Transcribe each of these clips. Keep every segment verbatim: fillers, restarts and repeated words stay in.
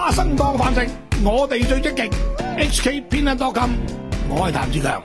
花生當飯食，我哋最積極。H K 偏恩多金，我係譚志強。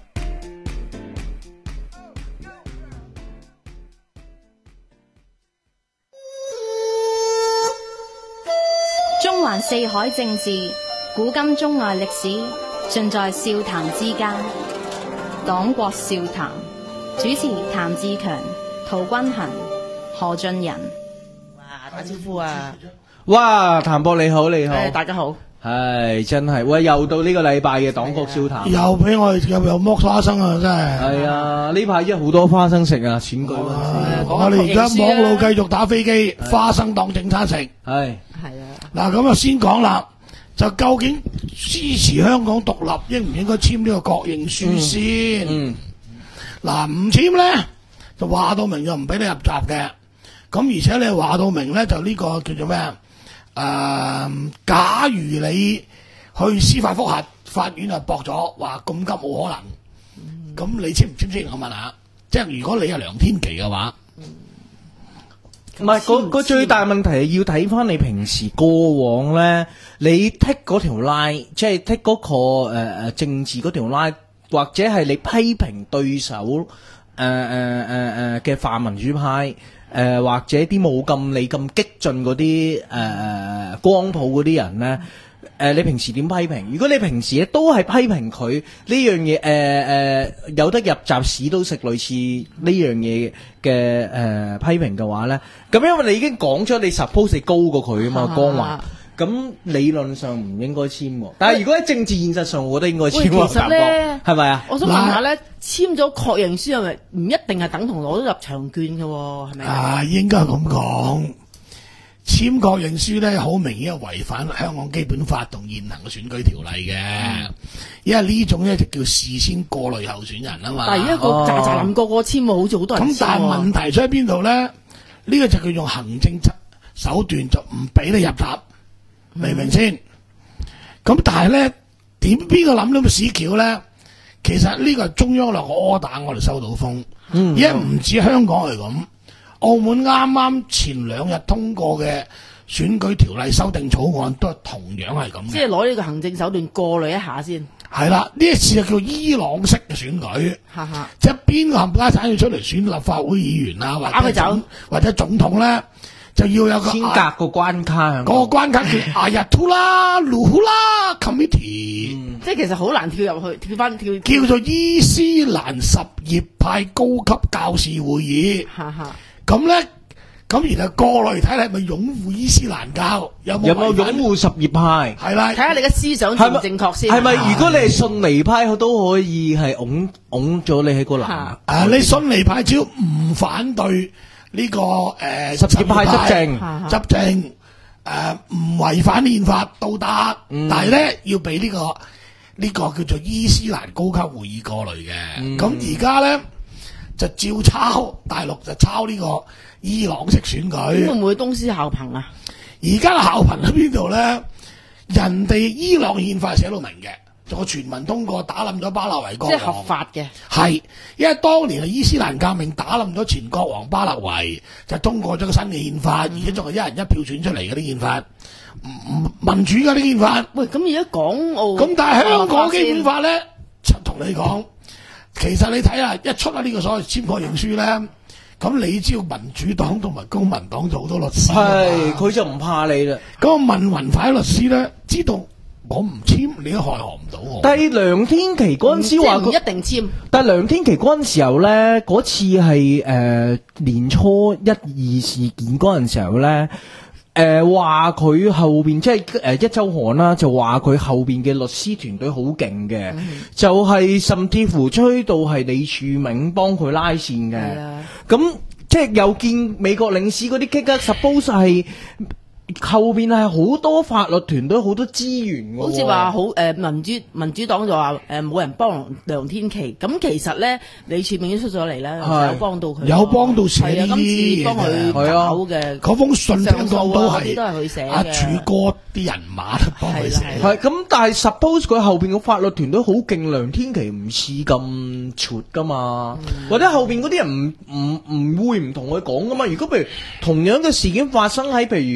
中環四海政治，古今中外歷史，盡在笑談之間。黨國笑談，主持譚志強、陶君行、何俊仁。 哇，打招呼啊！ 哇，譚博你好，你好， 誒，大家好。 係真係，喂，又到呢個禮拜嘅黨國笑談， 又俾我哋又又剝花生啊！真係。 係啊，呢排真係好多花生食啊，選舉嗰陣時。 我哋而家網路繼續打飛機，花生當正餐食。係係啊。 嗱，咁啊先講啦，就究竟支持香港獨立應唔應該簽呢個確認書先？嗯。嗱，唔簽咧就話到明就唔俾你入閘嘅。咁而且你話到明咧就呢個叫做咩啊？誒、呃，假如你去司法覆核，法院就駁咗，話咁急冇可能，咁、嗯、你簽唔簽先？我問下，即係如果你係梁天琦嘅話， 唔係嗰個最大問題係要睇翻你平時過往咧，你剔嗰條 line，即係剔嗰個誒誒、呃、政治嗰條 line，或者係你批評對手誒誒誒誒嘅泛民主派。誒、呃、或者啲冇咁你咁激進嗰啲誒光譜嗰啲人咧，誒、呃、你平時點批評？如果你平時咧都係批評佢呢樣嘢，誒、呃、誒、呃、有得入閘屎都食類似呢樣嘢嘅誒批評嘅話咧，咁因為你已經講咗你 suppose 你高過佢啊嘛，光環。咁理論上唔應該簽，但係如果喺政治現實上，我覺得應該簽。 其實咧， 係咪啊？ 我想問下咧，簽咗確認書係咪唔一定係等同攞到入場券嘅？係咪啊？應該係咁講，簽確認書咧，好明顯係違反香港基本法同現行嘅選舉條例嘅，嗯、因為呢種咧就叫事先過濾候選人啊嘛。 但係而家個扎扎林個個簽喎，好似好多人簽。 咁但係問題出喺邊度咧？呢、呢個就叫用行政手段就唔俾你入閘。明唔明先？咁但係咧，點邊個諗到咁屎橋咧？其實呢個係中央落個 order，我哋收到風。嗯，因為唔止香港係咁，澳門啱啱前兩日通過嘅選舉條例修訂草案都係同樣係咁嘅。 即係攞呢個行政手段過濾一下先。係啦，呢一次就叫伊朗式嘅選舉。 哈哈， 即係邊個冚家產要出嚟選立法會議員啊，或者總或者總統咧？就要有個先隔個關卡， 嗰個關卡叫阿日圖拉魯呼拉 committee， 嗯、即係其實好難跳入去，跳翻跳叫做伊斯蘭什葉派高級教士會議。咁咧，咁然後過嚟睇睇係咪擁護伊斯蘭教，有冇有冇擁護什葉派？ 係啦， 睇下你嘅思想正唔正確先。 係咪？如果你係遜尼派，都可以係擁擁咗你喺個欄。 啊，你遜尼派只要唔反對。呢、這個誒什葉派執政執政誒唔違反憲法都得，嗯、但係咧要俾呢、這個呢、這個叫做伊斯蘭高級會議過濾嘅。咁而家咧就照抄大陸就抄呢個伊朗式選舉。 會唔會東施效顰啊？ 而家嘅效顰喺邊度咧？人哋伊朗憲法寫到明嘅。個全民通過打冧咗巴勒維國王， 即係合法嘅。係， 因為當年係伊斯蘭革命打冧咗前國王巴勒維，就通過咗個新嘅憲法，嗯、而且仲係一人一票選出嚟嘅啲憲法，民主嘅啲憲法。 喂，咁而家港澳咁，但係香港基本法咧，就同你講，其實你睇下一出啊呢個所謂簽確認書咧，咁你知道民主黨同埋公民黨就好多律師， 係佢就唔怕你啦。 咁問雲快律師咧，知道。我唔簽，你都害我唔到我。 但係梁天琦嗰陣時話唔一定簽。 但係梁天琦嗰陣時候咧，嗰次係誒、呃、年初一二事件嗰陣時候咧，誒話佢後邊即係誒一周刊啦，就話佢後邊嘅律師團隊好勁嘅，嗯、就係甚至乎吹到係李柱銘幫佢拉線嘅。咁即係又見美國領事嗰啲激得 suppose 係。後邊係好多法律團隊好多資源嘅， 好似話好誒民主民主黨就話誒冇人幫梁天琦，咁其實咧李柱銘都出咗嚟咧，有幫到佢， 有幫到寫呢啲嘢，幫佢搞嘅嗰封信聽講都係都係佢寫嘅， 阿柱哥啲人馬都幫佢寫， 係咁，但係 suppose 佢後邊嘅法律團隊好勁，梁天琦唔似咁闊噶嘛，嗯、或者後邊嗰啲人唔唔唔會唔同佢講噶嘛？如果譬如同樣嘅事件發生喺譬如學民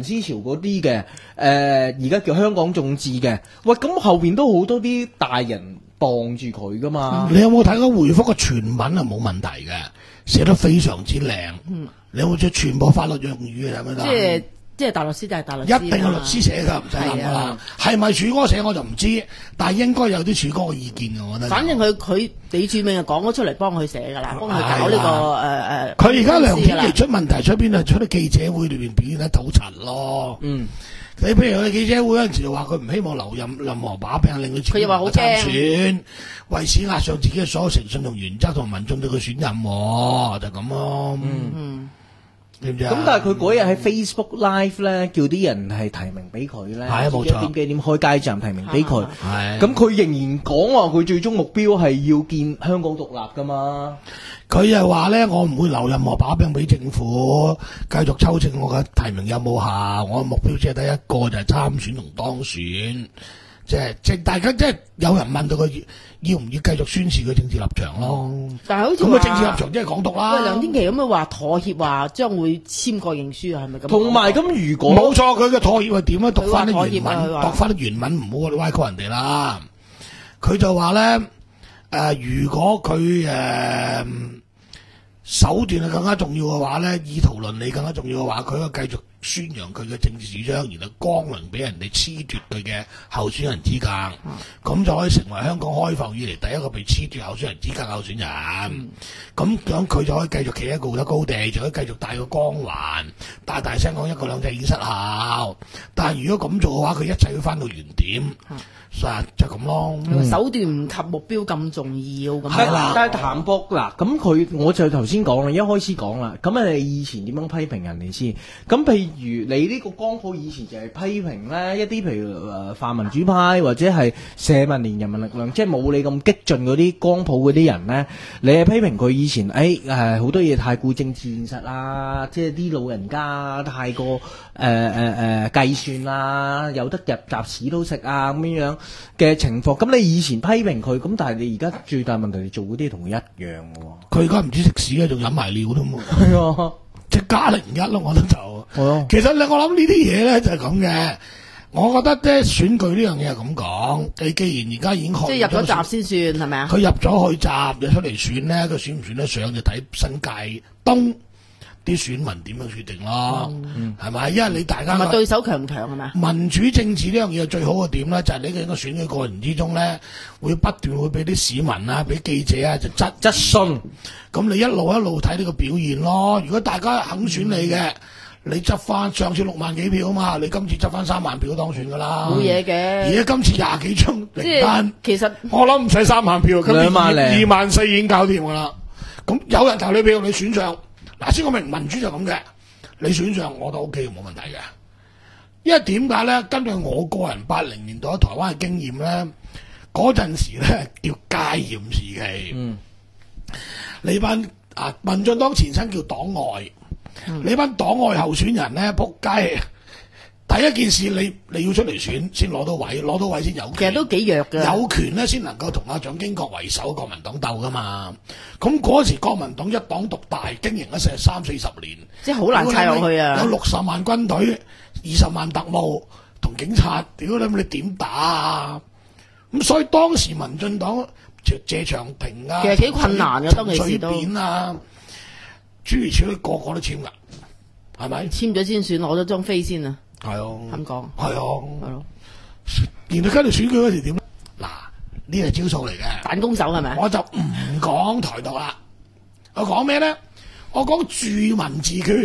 人思潮嗰啲嘅，誒而家叫香港眾志嘅，喂咁後邊都好多啲大人傍住佢噶嘛。 你有冇睇過回覆嘅全文啊？冇問題嘅，寫得非常之靚。嗯，你有冇知全部法律用語係咪即係即係大律師就係大律師， 一定係律師寫㗎，唔使諗㗎啦。係咪柱哥寫我就唔知，但係應該有啲柱哥嘅意見嘅，我覺得。 反正佢佢李柱銘就講咗出嚟幫佢寫㗎啦，幫佢搞呢個誒誒。 佢而家梁天琦出問題出邊啊？出啲記者會裏邊表現得好柒咯。嗯。你譬如佢記者會嗰陣時就話佢唔希望留任任何把柄，令佢自己唔參選，為此壓上自己嘅所有誠信同原則同民眾對佢選任，就咁咯。嗯嗯，知唔知啊？ 咁但係佢嗰日喺 Facebook Live 咧，叫啲人係提名俾佢咧， 係啊冇錯， 點幾點開街站提名俾佢， 係。 咁佢仍然講話佢最終目標係要見香港獨立噶嘛。 佢又話咧，我唔會留任何把柄俾政府，繼續抽證我嘅提名有冇效。我嘅目標只係得一個，就係、是、參選同當選。即係即係大家即係有人問到佢要唔要繼續宣示佢政治立場咯。 但係好似咁嘅政治立場即係港獨啦。 喂，梁天琦咁樣話妥協，話將會簽個認書啊，係咪咁？ 同埋咁，如果冇錯，佢嘅妥協係點咧？讀翻啲原文， 啊、 讀翻啲原文，唔好歪曲人哋啦。佢就話咧，誒、呃，如果佢誒。呃手段係更加重要嘅話咧，意圖倫理更加重要嘅話，佢可以繼續宣揚佢嘅政治主張，然後光榮俾人哋褫奪佢嘅候選人資格，咁、嗯、就可以成為香港開埠以嚟第一個被褫奪候選人資格嘅候選人。咁咁佢就可以繼續企喺道德高地，就可以繼續帶個光環，大大聲講一國兩制已經失效。但係如果咁做嘅話，佢一切會翻到原點。嗯啊，就咁咯。 嗯、手段唔及目標咁重要咁。 係啦，但係譚博嗱，咁佢我就頭先講啦，一開始講啦，咁你以前點樣批評人哋先？咁譬如你呢個光譜以前就係批評咧一啲譬如誒泛民主派或者係社民連人民力量，即係冇你咁激進嗰啲光譜嗰啲人咧，你係批評佢以前誒誒好多嘢太顧政治現實啦，即係啲老人家太過誒誒誒計算啦，有得入閘屎都食啊咁樣樣嘅情況，咁你以前批評佢，咁但係你而家最大問題，你做嗰啲同佢一樣嘅喎。佢而家唔知食屎嘅，仲飲埋尿添喎。 係啊， 即係加零一咯，我覺得就。 係啊。 其實咧，我諗呢啲嘢咧就係咁嘅。我覺得咧選舉呢樣嘢係咁講，你既然而家已經即係入咗閘先算係咪啊？ 佢入咗去閘，入出嚟選咧，佢選唔選得上就睇新界東啲選民點樣決定咯，係咪、嗯？因為你大家同埋對手強唔強係咪？ 民主政治呢樣嘢最好嘅點咧，就係你喺個選舉過程之中咧，會不斷會俾啲市民啊、俾記者啊就質質詢，咁你一路一路睇呢個表現咯。如果大家肯選你嘅，嗯、你執翻上次六萬幾票啊嘛，你今次執翻三萬票當選噶啦， 冇嘢嘅。 而家今次廿幾張名單， 其實我諗唔使三萬票，今兩萬零二萬四已經搞掂噶啦。咁有人投你票，你選上。嗱，先講明民主就咁嘅，你選上我都 O K 冇問題嘅。因為點解咧？根據我個人八零年代喺台灣嘅經驗咧，嗰陣時咧叫戒嚴時期。嗯，你班啊民進黨前身叫黨外，嗯、你班黨外候選人咧仆街。第一件事你你要出嚟選先攞到位，攞到位先有權。 其實都幾弱嘅。有權咧先能夠同阿蔣經國為首國民黨鬥噶嘛。咁嗰時國民黨一黨獨大，經營咗成三四十年， 即係好難砌落去啊！ 有六十萬軍隊、二十萬特務同警察，屌你你點打啊？咁所以當時民進黨謝長廷啊， 其實幾困難嘅，當其時都隨啊，諸如此類個個都簽噶，係咪？ 簽咗先選，攞咗張飛先啊！ 係啊， 咁講係啊， 係咯。 然後跟住選舉嗰時點咧？嗱，呢係招數嚟嘅， 反攻手係咪？ 我就唔講台獨啦，我講咩咧？我講住民自決。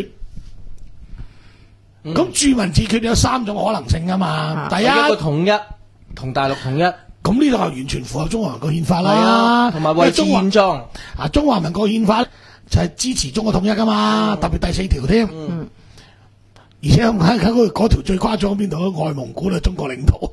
咁、嗯、住民自決有三種可能性噶嘛？啊、第一，一個統一，同大陸統一。 咁呢度係完全符合中華民國憲法啦。係啊，同埋維持現狀。 啊，中華民國憲法就係支持中國統一噶嘛，嗯、特別第四條添。嗯。而且喺喺嗰嗰條最誇張邊度？外蒙古係中國領土，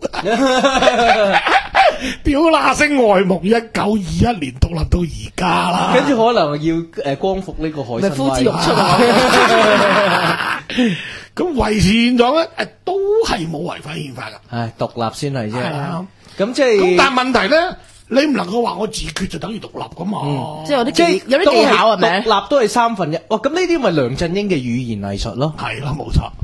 屌那聲外蒙一九二一年獨立到而家啦， 跟住可能要誒光復呢個海參崴， 呼之欲出啊！ 咁維持現狀咧，誒都係冇違反憲法噶， 係獨立先係啫。 咁、 嗯、即係， 咁但係問題咧。你唔能夠話我自決就等於獨立噶嘛？ 嗯、即係有啲技有啲技巧係咪？ 獨立都係三分一。哇！咁呢啲咪梁振英嘅語言藝術咯？ 係啦，冇錯。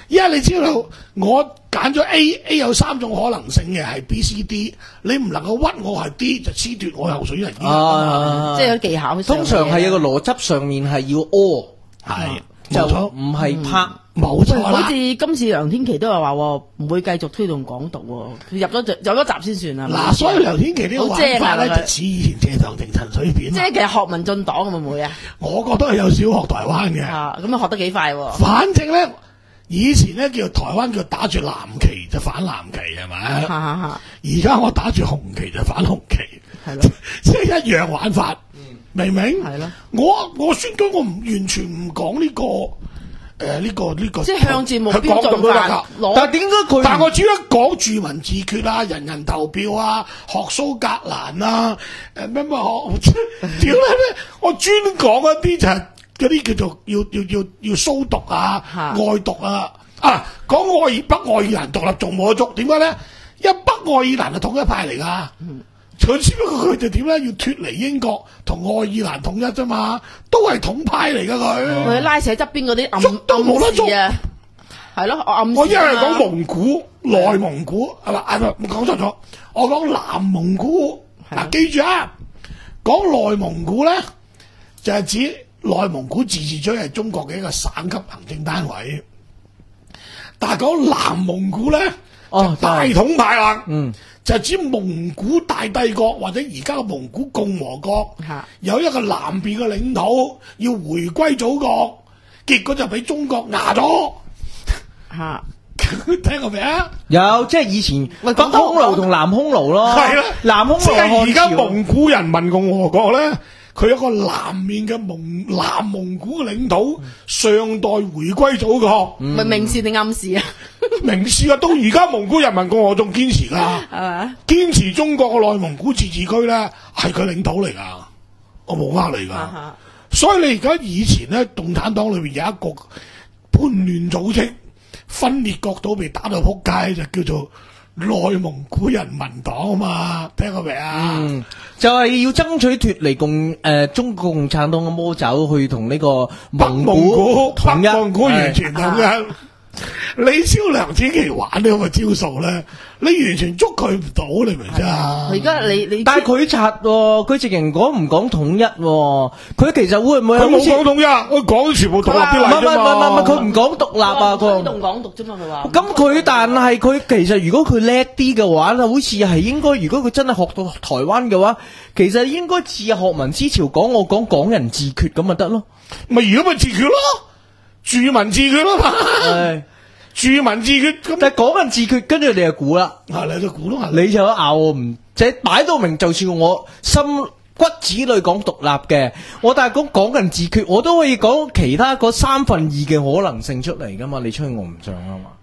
因為你知道我揀咗 A，A 有三種可能性嘅係 B、C、D， 你唔能夠屈我係 D 就褫奪我游水人 D 啊， 即係有技巧。 通常係有個邏輯上面係要 all， 係就冇錯唔係拍。 冇錯啦。 好似今次梁天琦都係話喎唔會繼續推動港獨喎，佢入咗入咗閘先算啊。 嗱，所以梁天琦呢個玩法咧好正啊就似以前謝長廷陳水扁。 即係其實學民進黨會唔會啊？ 我覺得係有少學台灣嘅。 啊，咁啊學得幾快喎。 反正咧，以前咧叫台灣叫打住藍旗就反藍旗係咪？ 嚇嚇嚇！ 而家我打住紅旗就反紅旗， 係咯， 即係一樣玩法，明唔明？ 係咯。 我我選舉我唔完全唔講呢個誒呢個呢個， 即係向住目標係講進發到㗎。 攞。 但係點解佢？ 但我只係講住民自決啊、人人投票啊、學蘇格蘭啊、誒咩咩學，屌你咩？我專講一啲就係嗰啲叫做要要要要蘇獨啊、 嚇愛獨啊。啊，講愛爾北愛爾蘭獨立仲冇得捉，點解咧？因為北愛爾蘭係統一派嚟㗎。 嗯佢只不過佢哋點咧要脱離英國同愛爾蘭統一啫嘛，都係統派嚟㗎佢。 佢拉扯側邊嗰啲暗捉都冇得捉暗示啊，係咯，我暗示啊我一係講蒙古、內蒙古係嘛？啊唔講錯咗，我講南蒙古。 係啊嗱，記住啊，講內蒙古咧就係指內蒙古自治區係中國嘅一個省級行政單位，但係講南蒙古咧哦就大統派啦。 嗯。 就係指蒙古大帝國或者而家嘅蒙古共和國嚇有一個南邊嘅領土要回歸祖國，結果就俾中國壓咗。 嚇。 聽過未啊？ 有，即係以前喂北匈奴同南匈奴咯， 係啦， 南匈奴即係而家漢朝蒙古人民共和國咧，佢有個南面嘅蒙南蒙古嘅領土，尚待回歸祖國。 咪明示定暗示啊？ 明示啊，到而家蒙古人民共和國仲堅持㗎， 係咪？ 堅持中國嘅內蒙古自治區咧係佢領土嚟㗎，我冇呃你㗎。 啊所以你而家以前咧，共產黨裏邊有一個叛亂組織，分裂國島被打到撲街，就叫做內蒙古人民黨啊嘛，聽過未啊？ 嗯，就係要爭取脱離共誒中國共產黨嘅魔爪，去同呢個北蒙蒙古統一， 北蒙古完全統一。你招梁天琦玩呢咁嘅招數咧，你完全捉佢唔到，你明唔明啊？ 而家你你但係佢拆喎，佢直情講唔講統一喎？佢其實會唔會佢冇好似講統一，佢講全部獨立啲唔係唔係嚟啫嘛。 唔係唔係，佢唔講獨立啊！ 推佢動港獨啫嘛，佢話。 咁佢但係佢其實如果佢叻啲嘅話，好似係應該，如果佢真係學到台灣嘅話，其實應該似學民思潮講我講港人自決咁咪得咯。 咪如果咪自決咯，住民自決咯嘛。 係住民自決咁， 但係港人自決，跟住你就估啦， 啊你就估咯， 你就咬我唔，即係擺到明，就算我心骨子裏講獨立嘅，我但係講港人自決，我都可以講其他嗰三分二嘅可能性出嚟噶嘛，你吹我唔上啊嘛？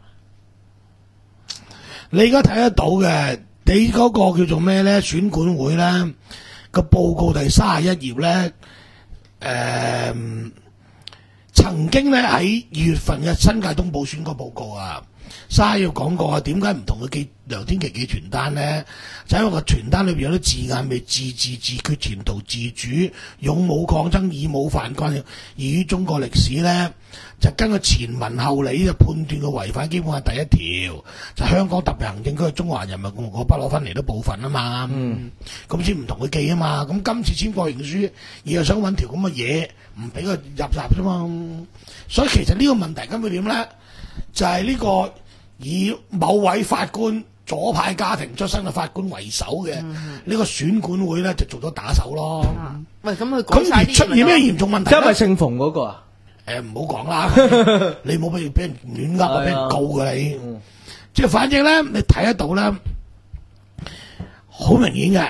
你而家睇得到嘅，你嗰個叫做咩咧？選管會咧個報告第三十一頁咧，誒、曾經咧喺二月份嘅新界東部選舉報告啊，三十頁講過啊，點解唔同佢寄梁天琦寄傳單咧？就因為個傳單裏邊有啲字眼未自治、自決、前途自主、勇武抗爭、以武犯關，而於中國歷史咧，就根據前文後理就判斷佢違反基本法第一條，就香港特別行政區係中華人民共和國不可分離的部分啊嘛。嗯，咁先唔同佢寄啊嘛。咁今次簽國營書，而又想揾條咁嘅嘢，唔俾佢入閘啫嘛。所以其實呢個問題根本點咧，就係、是、呢個以某位法官左派家庭出身嘅法官為首嘅呢、嗯、個選管會咧，就做咗打手咯。 啊、喂，咁佢咁而出現咩嚴重問題咧？ 因為姓馮嗰個啊？ 誒唔好講啦，你冇俾俾人亂噏啊，俾人告㗎你。嗯、即係反正咧，你睇得到咧，好明顯嘅。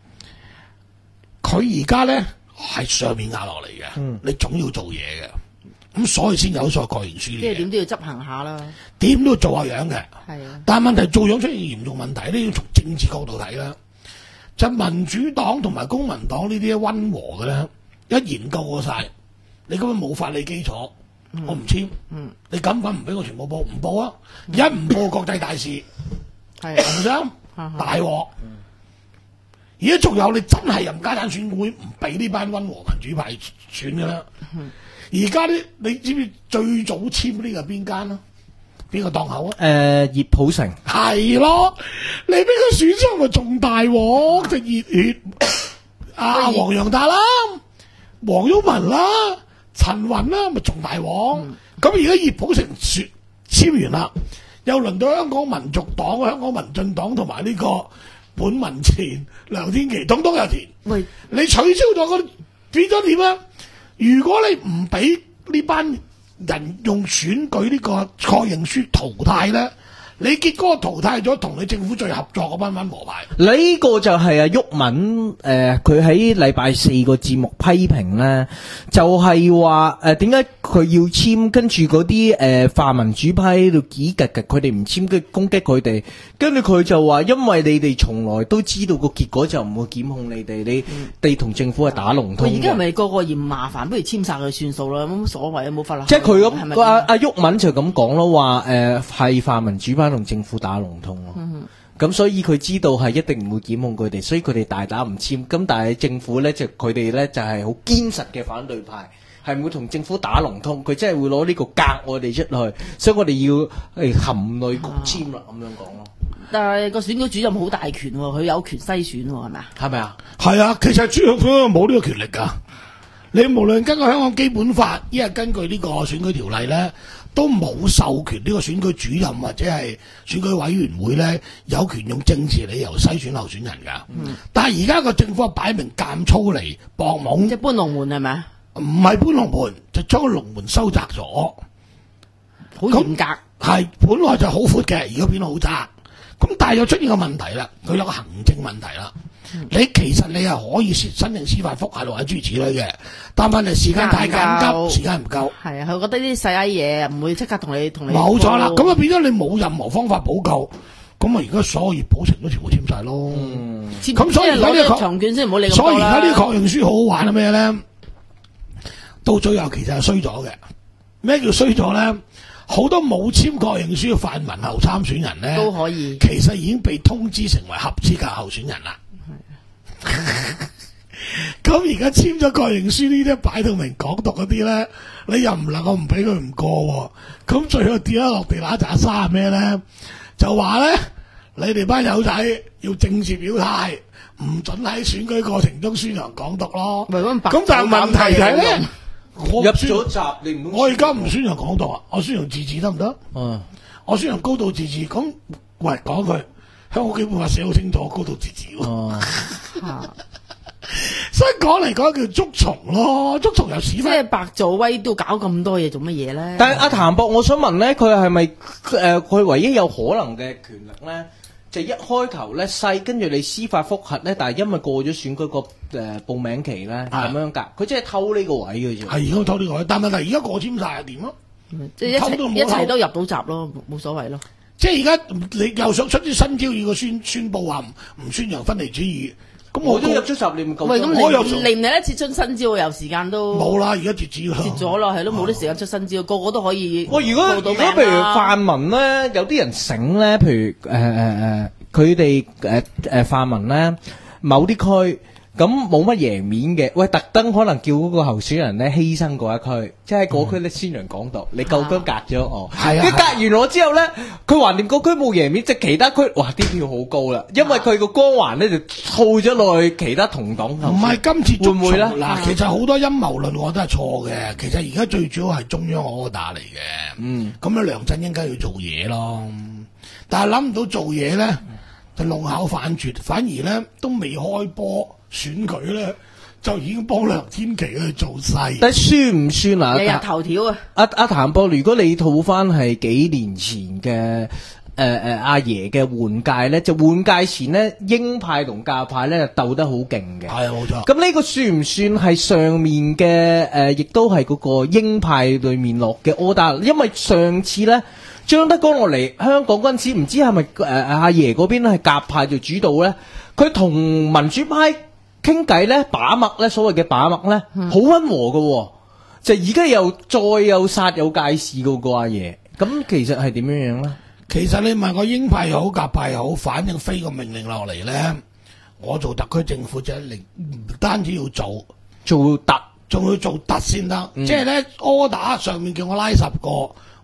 佢而家咧係上面壓落嚟嘅，嗯、你總要做嘢嘅。咁所以先有所國營書呢啲嘢。 即係點都要執行下啦。 點都要做下樣嘅。 係啊。但係問題做樣出現嚴重問題咧，要從政治角度睇啦。就民主黨同埋公民黨呢啲溫和嘅咧，一研究過晒。你根本冇法理基礎，嗯、我唔簽。嗯、你敢唔敢唔俾我全部報？唔報啊！嗯、一唔報國際大事，係唔想大鑊。而家仲有你真係任家產選會唔俾呢班溫和民主派選嘅啦。而家啲你知唔知最早簽呢個邊間啊？ 邊個檔口啊？ 誒葉普成係咯，你俾佢選上咪仲大鑊，就熱血啊黃洋達啦、黃毓民啦、陳雲啦，咪仲大鑊。咁而家葉普成選簽完啦，又輪到香港民族黨、香港民進黨同埋呢個本民前、梁天琦，統統有填。 喂， 你取消咗嗰變咗點啊？如果你唔俾呢班人用選舉呢個確認書淘汰咧，你結果淘汰咗同你政府最合作嗰班班和牌。 呢個就係阿毓民誒，佢喺禮拜四個節目批評咧，就係話誒點解佢要簽，跟住嗰啲誒泛民主派喺度幾格格，佢哋唔簽，跟住攻擊佢哋，跟住佢就話，因為你哋從來都知道個結果就唔會檢控你哋，你哋同政府係打龍通嘅。 而家係咪個個嫌麻煩，不如簽晒佢算數啦，冇乜所謂啊，冇法律。 即係佢咁， 係咪阿阿毓民就咁講咯，話誒係泛民主派同政府打龍通咯。咁、嗯、所以佢知道係一定唔會檢控佢哋，所以佢哋大打唔簽。咁但係政府咧就佢哋咧就係好堅實嘅反對派，係唔會同政府打龍通，佢真係會攞呢個隔我哋出去，所以我哋要誒含淚焗簽啦，咁、啊、樣講咯。 但係個選舉主任好大權喎，佢有權篩選喎，係咪啊？ 係咪啊？ 係啊，其實主要冇呢個權力㗎。你無論根據香港基本法，亦係根據呢個選舉條例咧，都冇授權呢個選舉主任或者係選舉委員會咧有權用政治理由篩選候選人㗎。嗯、但係而家個政府擺明監粗嚟搏懵， 即係搬龍門係咪啊？ 唔係搬龍門，就將個龍門收窄咗， 好嚴格。 係本來就好闊嘅，而家變到好窄。咁但係又出現個問題啦，佢有個行政問題啦。嗯、你其實你係可以申請司法覆核或者諸如此類嘅，但問題時間太緊急，時間唔夠。係啊，佢覺得呢啲細閪嘢唔會即刻同你同你。 冇錯啦，咁啊變咗你冇任何方法補救，咁啊而家所有葉普成都全部簽晒咯。咁、嗯、所以而家呢個長卷先唔好理咁多啦。所以而家呢個確認書好好玩係咩咧？到最後其實係衰咗嘅。咩叫衰咗咧？好多冇簽確認書嘅泛民候參選人咧，都可以，其實已經被通知成為合資格候選人啦。咁而家簽咗確認書呢啲擺到明港獨嗰啲咧，你又唔能夠唔俾佢唔過。咁最後跌咗落地揦扎沙係咩咧？就話咧，你哋班友仔要正式表態，唔准喺選舉過程中宣揚港獨咯。咁但係問題就係咧。我入咗閘，你唔我而家唔宣揚港獨啊，我宣揚自治得唔得？嗯，我宣揚高度自治。咁喂，講句，香港基本法寫好清楚，高度自治。哦，所以講嚟講叫捉蟲咯，捉蟲又屎忽。即係白做威都搞咁多嘢做乜嘢咧？ 但係阿譚博，我想問咧，佢係咪誒佢唯一有可能嘅權力咧？就一開頭咧細，跟住你司法覆核咧，但係因為過咗選舉個誒報名期咧，咁樣㗎，佢真係偷呢個位嘅啫。係而家偷呢個位，但係問題而家過簽晒係點咯？即係一齊一齊都入到閘咯，冇所謂咯。即係而家你又想出啲新招，要個宣宣佈話唔唔宣揚分離主義，咁我都入咗閘，你唔夠。喂，咁你嚟唔嚟得切出新招？有時間都冇啦，而家截止啦，截咗啦，係咯，冇啲時間出新招，個個都可以。喂，如果如果譬如泛民咧，有啲人醒咧，譬如誒誒誒，佢哋誒誒泛民咧，某啲區咁冇乜贏面嘅，喂，特登可能叫嗰個候選人咧犧牲嗰一區，即係嗰區咧宣揚港獨，你夠姜隔咗我，係啊，跟隔完我之後咧，佢橫掂嗰區冇贏面，即係其他區，哇，啲票好高啦，因為佢個光環咧就套咗落去其他同黨。唔係今次會唔會咧？嗱，其實好多陰謀論我覺得係錯嘅，其實而家最主要係中央柯打嚟嘅，嗯，咁樣梁振英梗係要做嘢咯，但係諗唔到做嘢咧就弄巧反拙，反而咧都未開波。選舉咧就已經幫梁天琦去做勢，但算唔算啊？日日頭條啊！阿阿譚博，如果你套翻係幾年前嘅誒誒阿爺嘅換屆咧，就換屆前咧鷹派同教派咧就鬥得好勁嘅，係冇錯。咁呢個算唔算係上面嘅誒、呃，亦都係嗰個鷹派裏面落嘅 order？因為上次咧張德江落嚟香港嗰陣時，唔知係咪誒阿爺嗰邊係鴿派做主導咧？佢同民主派傾偈咧，把脈咧，所謂嘅把脈咧，好溫和嘅、哦，就而家又再有殺有界事嘅個阿爺，咁其實係點樣樣咧？其實你問我鷹派又好，鴿派又好，反正飛個命令落嚟咧，我做特區政府就係唔單止要做做特，仲要做特先得，嗯、即係咧柯打上面叫我拉十個，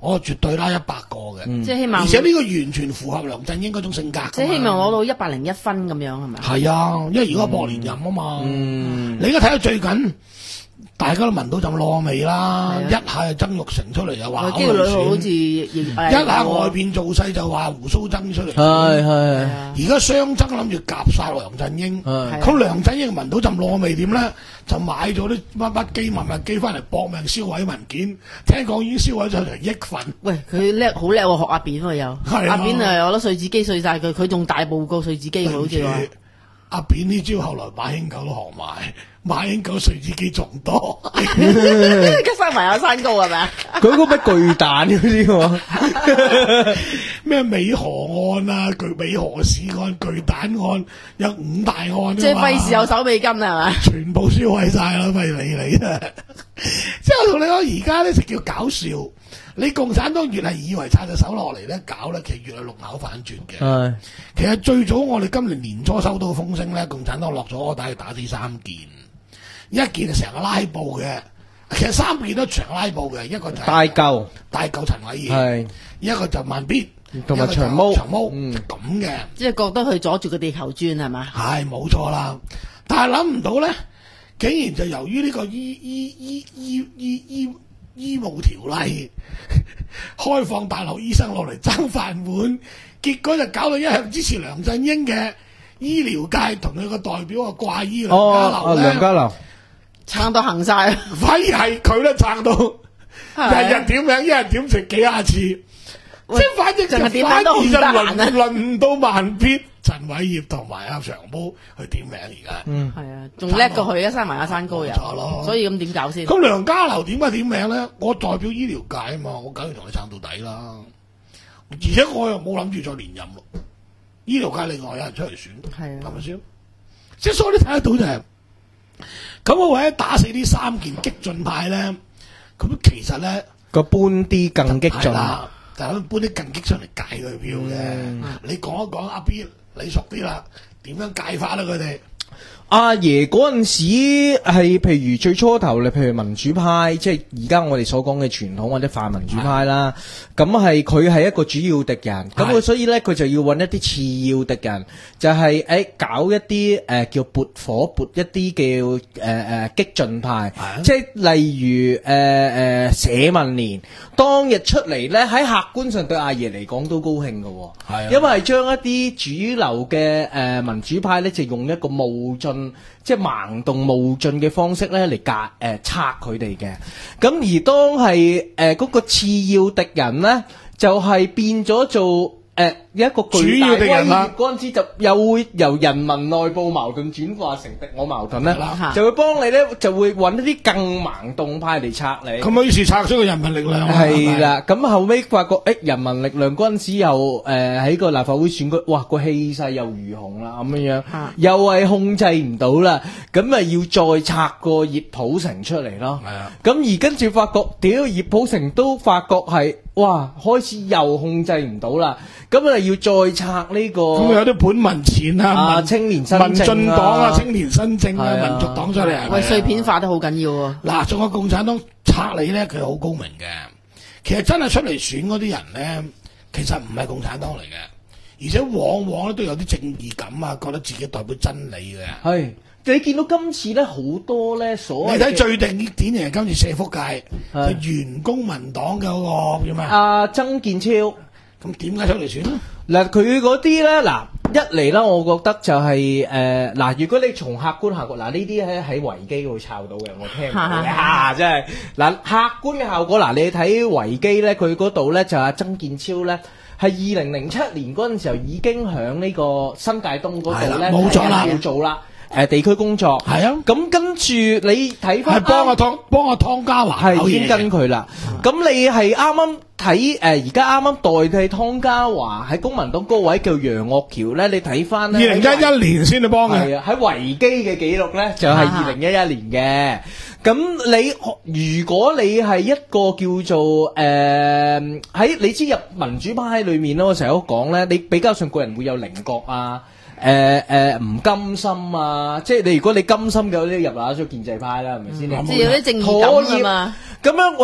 我絕對拉一百個嘅， 嗯、即係希望， 而且呢個完全符合梁振英嗰種性格。 即係希望攞到一百零一分咁樣係咪？ 係啊，因為如果博連任啊嘛， 嗯、 你而家睇到最近。大家都聞到陣燶味啦，一下就曾鈺成出嚟又話， 基女好似一下外邊造勢就話胡鬚曾出嚟， 係係。 而家雙曾諗住夾晒梁振英，咁梁振英聞到陣燶味點咧？就買咗啲乜乜機密密機翻嚟搏命銷毀文件，聽講已經銷毀咗成億份。 喂，佢叻好叻喎，學阿扁喎又，阿扁誒我覺得碎紙機碎晒佢，佢仲大報告碎紙機好似話。 阿扁呢招後來馬英九都學埋，馬英九碎紙機仲多， 生埋有山高係咪啊？ 佢嗰筆巨蛋嗰啲喎， 咩美河案啊、巨美河市案、巨蛋案，有五大案。 即係費事有手尾金係咪？ 全部銷毀晒啦，費理你啊！即係我同你講，而家咧就叫搞笑。你共產黨越係以為插隻手落嚟咧搞咧，其實越係六咬反轉嘅。 係， 其實最早我哋今年年初收到風聲咧，共產黨落咗柯打去打死三件，一件係成個拉布嘅，其實三件都長拉布嘅，一個就係大舊大舊陳偉業， 係一個就慢必， 同埋長毛長毛， 嗯咁嘅， 即係覺得佢阻住個地球轉係嘛？ 係冇錯啦，但係諗唔到咧，竟然就由於呢個醫醫醫醫醫醫醫務條例開放大陸醫生落嚟爭飯碗，結果就搞到一向支持梁振英嘅醫療界同佢個代表啊掛醫梁家騮咧， 梁家騮撐到行晒， 反而係佢咧撐到日日點名，一日點食幾廿次，即係反正就反而就輪輪唔到慢必、陳偉業同埋阿長毛去點名而家， 嗯， 係啊，仲叻過佢啊，生埋阿山高人，所以咁點搞先？ 咁梁家騮點解點名咧？我代表醫療界啊嘛，我梗係同你撐到底啦。而且我又冇諗住再連任咯。醫療界另外有人出嚟選， 係啊， 係咪先？即係所以你睇得到就係、是，咁我為咗打死呢三件激進派咧，咁其實咧個搬啲更激進。 就咁搬啲更激出嚟界佢票嘅，嗯、你講一講阿 B，你熟啲啦，點樣界法啦佢哋？ 阿爺嗰陣時係譬如最初頭，你譬如民主派，即係而家我哋所講嘅傳統或者泛民主派啦，咁係佢係一個主要敵人，咁佢所以咧佢就要揾一啲次要敵人，就係、是、誒、欸、搞一啲誒、呃、叫撥火撥一啲叫誒誒激進派，即係例如誒誒、呃、社民連當日出嚟咧，喺客觀上對阿爺嚟講都高興嘅，係因為係將一啲主流嘅誒、呃、民主派咧就用一個冒進。即係盲動冒進嘅方式咧嚟隔誒拆佢哋嘅，咁而當係誒嗰個次要敵人咧，就係、是、變咗做誒、呃、一個巨大威脅嗰陣時，就又會由人民內部矛盾轉化成敵我矛盾咧，就會幫你咧，就會揾一啲更盲動派嚟拆你。 咁啊，於是拆咗個人民力量。 係啦，咁後尾發覺誒、欸、人民力量嗰陣時又誒喺、呃、個立法會選舉，哇個氣勢又如虹啦咁樣樣，又係控制唔到啦，咁啊要再拆個葉普成出嚟咯。係啊，咁而跟住發覺，屌葉普成都發覺係哇開始又控制唔到啦，咁啊要再拆呢、這個。 咁有啲本民前啊， 啊青年新政啊， 民進黨啊，青年新政啊，民族黨出嚟啊， 喂碎片化得好緊要喎。 嗱，仲有共產黨拆你咧，佢好高明嘅。其實真係出嚟選嗰啲人咧，其實唔係共產黨嚟嘅，而且往往咧都有啲正義感啊，覺得自己代表真理嘅。 係，你見到今次咧好多咧所謂， 你睇最定典型係今次社福界，就原公民黨嘅嗰個叫咩？ 阿曾健超。 咁點解出嚟選咧？ 嗱，佢嗰啲咧，嗱一嚟啦，我覺得就係誒嗱，如果你從客觀效果，嗱呢啲喺喺維基會抄到嘅，我聽到嘅嚇，真係嗱客觀嘅效果，嗱你睇維基咧，佢嗰度咧就阿曾健超咧係二零零七年嗰陣時候已經喺呢個新界東嗰度咧冇咗啦， 要做啦。誒地區工作係啊，咁跟住你睇翻， 係幫阿湯幫阿湯家驊係已經跟佢啦。咁、嗯、你係啱啱睇誒，而家啱啱代替湯家驊喺公民黨嗰位叫楊岳橋咧，你睇翻咧，二零一一年先去幫嘅。係啊，喺維基嘅記錄咧就係二零一一年嘅。咁你如果你係一個叫做誒喺、呃、你知入民主派裏面咧，我成日都講咧，你比較上個人會有稜角啊。誒誒唔甘心啊！即係你如果你甘心嘅，你入嗱咗建制派啦，係咪先？ 即係有啲正義感啊嘛。 咁樣喂，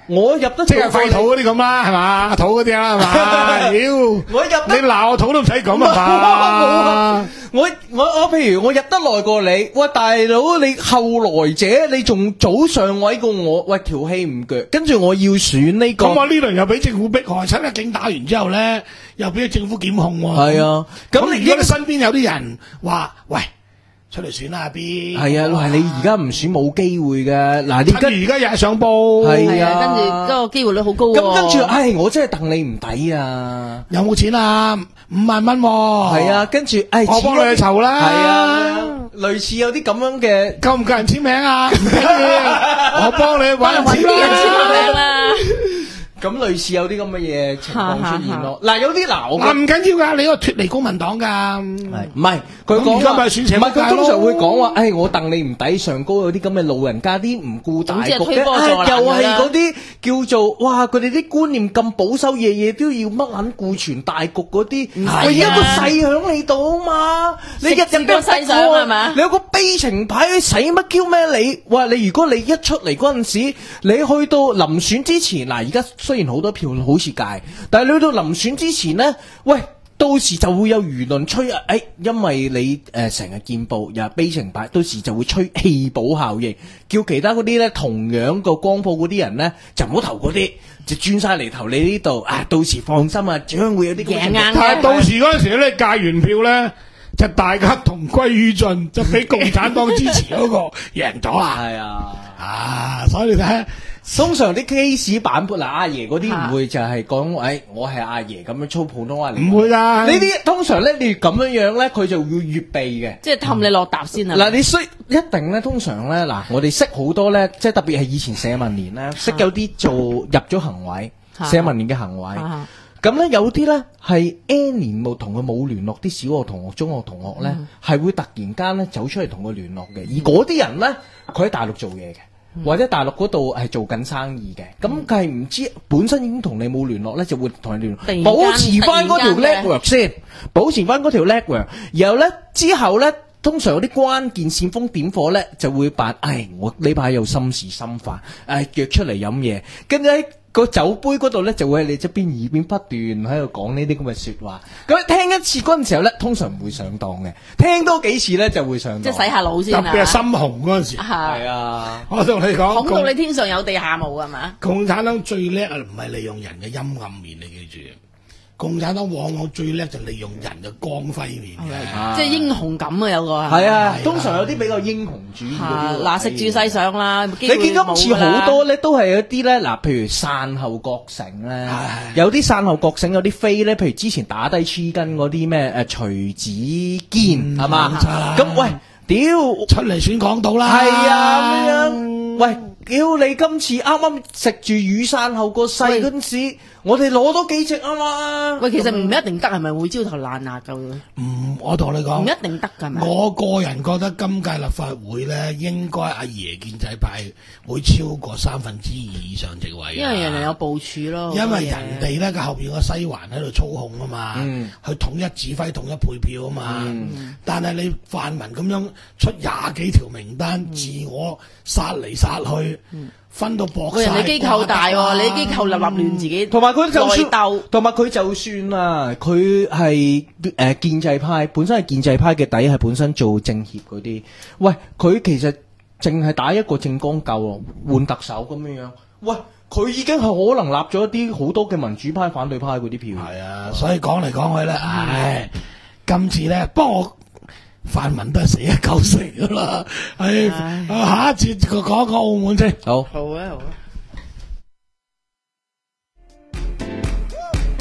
我入得即係廢土嗰啲咁啦，係嘛？土嗰啲啦，係嘛？屌， 我入得你鬧我土都唔使咁啊嘛！ 我我我譬如我入得耐過你，喂大佬你後來者，你仲早上位過我，喂條氣唔腳，跟住我要選呢、這個。 咁我呢輪又俾政府迫害，七一警打完之後咧，又俾政府檢控喎。 係啊，咁咁如果你身邊有啲人話，喂，出嚟選啦阿 B。 係啊，喂你而家唔選冇機會嘅，嗱你跟住而家日日上報。 係啊， 跟住嗰個機會率好高喎。 咁跟住，唉，我真係戥你唔抵啊！ 有冇錢啊？五萬蚊喎。 係啊，跟住，唉， 我幫你去籌啦。 係啊，類似有啲咁樣嘅， 夠唔夠人簽名啊？唔緊要，我幫你揾人簽啦。 咁類似有啲咁嘅嘢情況出現咯。嗱，有啲嗱，我嗱唔緊要噶，你個脱離公民黨噶。 係唔係佢講而家咪選情唔係佢通咯常會講話，誒我戥你唔抵，上高有啲咁嘅老人家啲唔顧大局總之係推嘅， 波助瀾唉又係㗎啦嗰啲叫做哇，佢哋啲觀念咁保守，夜夜都要乜撚顧全大局嗰啲。 係啊喂，而家個勢響你度啊嘛，你日日食字多西想係嘛你有個悲情牌，你使乜 Q 咩你？哇！你如果你一出嚟嗰陣時，你去到臨選之前，嗱而家雖然好多票好似界，但係你去到臨選之前呢，喂，到時就會有輿論吹啊！誒，因為你誒成日見報又係悲情牌，到時就會吹棄保效應，叫其他嗰啲咧同樣個光譜嗰啲人咧就唔好投嗰啲，就轉晒嚟投你呢度啊！到時放心啊，將會有啲贏硬嘅但係到時嗰陣時咧，界完票咧，就大家同歸於盡，就俾共產黨支持嗰個贏咗啦。 係啊， 啊，所以你睇下。 通常啲 case 版本嗱，阿爺嗰啲唔會就係講，誒，我係阿爺咁樣操普通話嚟。 唔會㗎， 呢啲通常咧，你越咁樣樣咧，佢就會越避嘅。 即係氹你落搭先啊！ 嗱，你需一定咧，通常咧，嗱，我哋識好多咧，即係特別係以前社民連咧，識有啲做入咗行委，社民連嘅行委。咁咧有啲咧係 N 年冇同佢冇聯絡，啲小學同學、中學同學咧係會突然間咧走出嚟同佢聯絡嘅，而嗰啲人咧佢喺大陸做嘢嘅。或者大陸嗰度係做緊生意嘅，咁佢係唔知本身已經同你冇聯絡咧，就會同你聯絡，保持翻嗰條 network 先，保持翻嗰條 network，然後咧之後咧，通常有啲關鍵煽風點火咧，就會扮，唉，我呢排有心事心煩，唉，約出嚟飲嘢，跟住喺個酒杯嗰度咧，就會喺你側邊耳邊不斷喺度講呢啲咁嘅説話。咁聽一次嗰陣時候咧，通常唔會上當嘅，聽多幾次咧就會上當。 即係洗下腦先啊！ 特別係深紅嗰陣時， 係啊， 我同你講， 講到你天上有地下無係嘛？ 共產黨最叻啊，唔係利用人嘅陰暗面，你記住。共產黨往往最叻就利用人嘅光輝面嘅， 即係英雄感啊！有個係啊，通常有啲比較英雄主義嗰啲。 嗱，食住細上啦， 你見今次好多咧，都係有啲咧，嗱，譬如散後覺醒咧，有啲散後覺醒有啲飛咧，譬如之前打低黐筋嗰啲咩誒徐子堅係嘛？咁喂，屌出嚟選港島啦！ 係啊，咁樣喂，屌你今次啱啱食住雨傘後個勢嗰陣時。我哋攞多幾隻啊嘛！ 喂，其實唔一定得，係咪會焦頭爛額㗎？ 唔，我同你講， 唔一定得㗎，係咪？ 我個人覺得今屆立法會咧，應該阿爺建制派會超過三分之二以上席位。 因為人哋有部署咯。 因為人哋咧個後邊個西環喺度操控啊嘛， 嗯、 去統一指揮、統一配票啊嘛。嗯、但係你泛民咁樣出廿幾條名單，嗯、自我殺嚟殺去。嗯分到薄晒， 人哋機構大喎，你機構立立亂自己， 同埋佢就算鬥， 同埋佢就算啦，佢係誒建制派，本身係建制派嘅底係本身做政協嗰啲，喂，佢其實淨係打一個政綱夠咯，換特首咁樣樣，喂，佢已經係可能立咗一啲好多嘅民主派、反對派嗰啲票。 係啊，所以講嚟講去咧，唉，今次咧，不過我。泛民都係死一九成噶啦，係下一節講一講澳門先。 好， 好啊，好啊。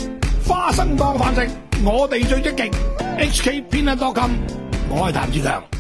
花生當飯食，我哋最積極。H K 偏得多金，我係譚志強。